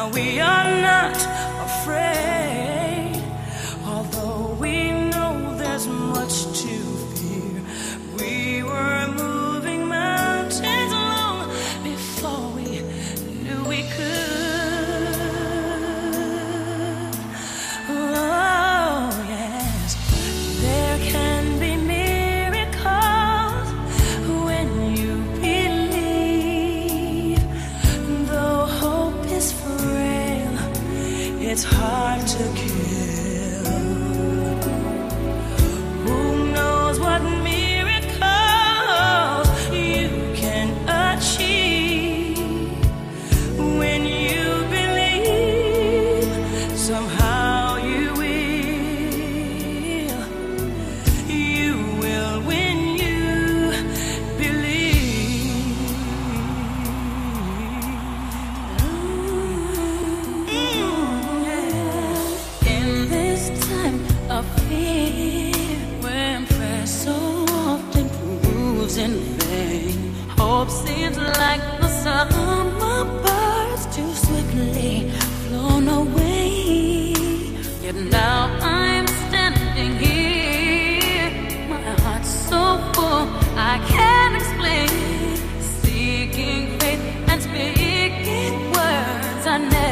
we are not afraid, although we know there's much to fear. We were moving mountains long before we knew we could. Oh, yes, there can be miracles when you believe. Though hope is frail, it's hard to kill. Who knows what miracles you can achieve when you believe? Somehow you will when you believe. In this time of fear, when prayer so often proves in vain, hope seems like the summer birds too swiftly flown away. Yet now I'm standing here, my heart's so full I can't explain, seeking faith and speaking words I never